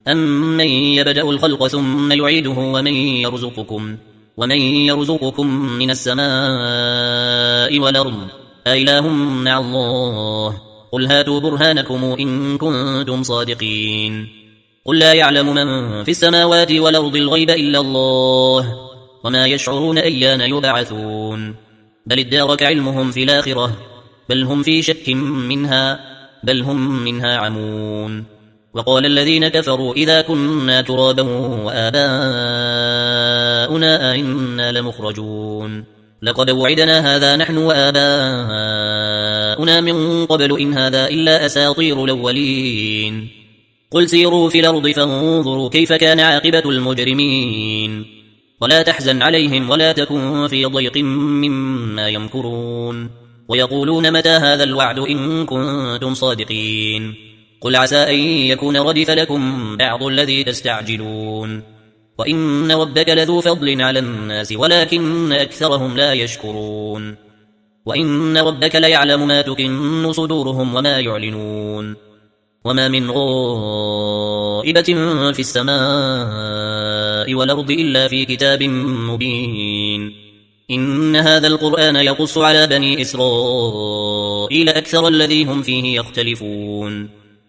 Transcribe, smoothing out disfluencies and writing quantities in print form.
أمن يبدأ الخلق ثم يعيده ومن يرزقكم من السماء والأرض أإله مع الله قل هاتوا برهانكم إن كنتم صادقين قل لا يعلم من في السماوات والأرض الغيب إلا الله وما يشعرون أيان يبعثون بل ادارك علمهم في الآخرة بل هم في شك منها بل هم منها عمون وقال الذين كفروا إذا كنا ترابا وآباؤنا أئنا لمخرجون لقد وعدنا هذا نحن وآباؤنا من قبل إن هذا إلا أساطير الأولين قل سيروا في الأرض فانظروا كيف كان عاقبة المجرمين ولا تحزن عليهم ولا تكن في ضيق مما يمكرون ويقولون متى هذا الوعد إن كنتم صادقين قل عسى أن يكون ردف لكم بعض الذي تستعجلون وإن ربك لذو فضل على الناس ولكن أكثرهم لا يشكرون وإن ربك ليعلم ما تكن صدورهم وما يعلنون وما من غائبة في السماء والأرض إلا في كتاب مبين إن هذا القرآن يقص على بني إسرائيل أكثر الذي هم فيه يختلفون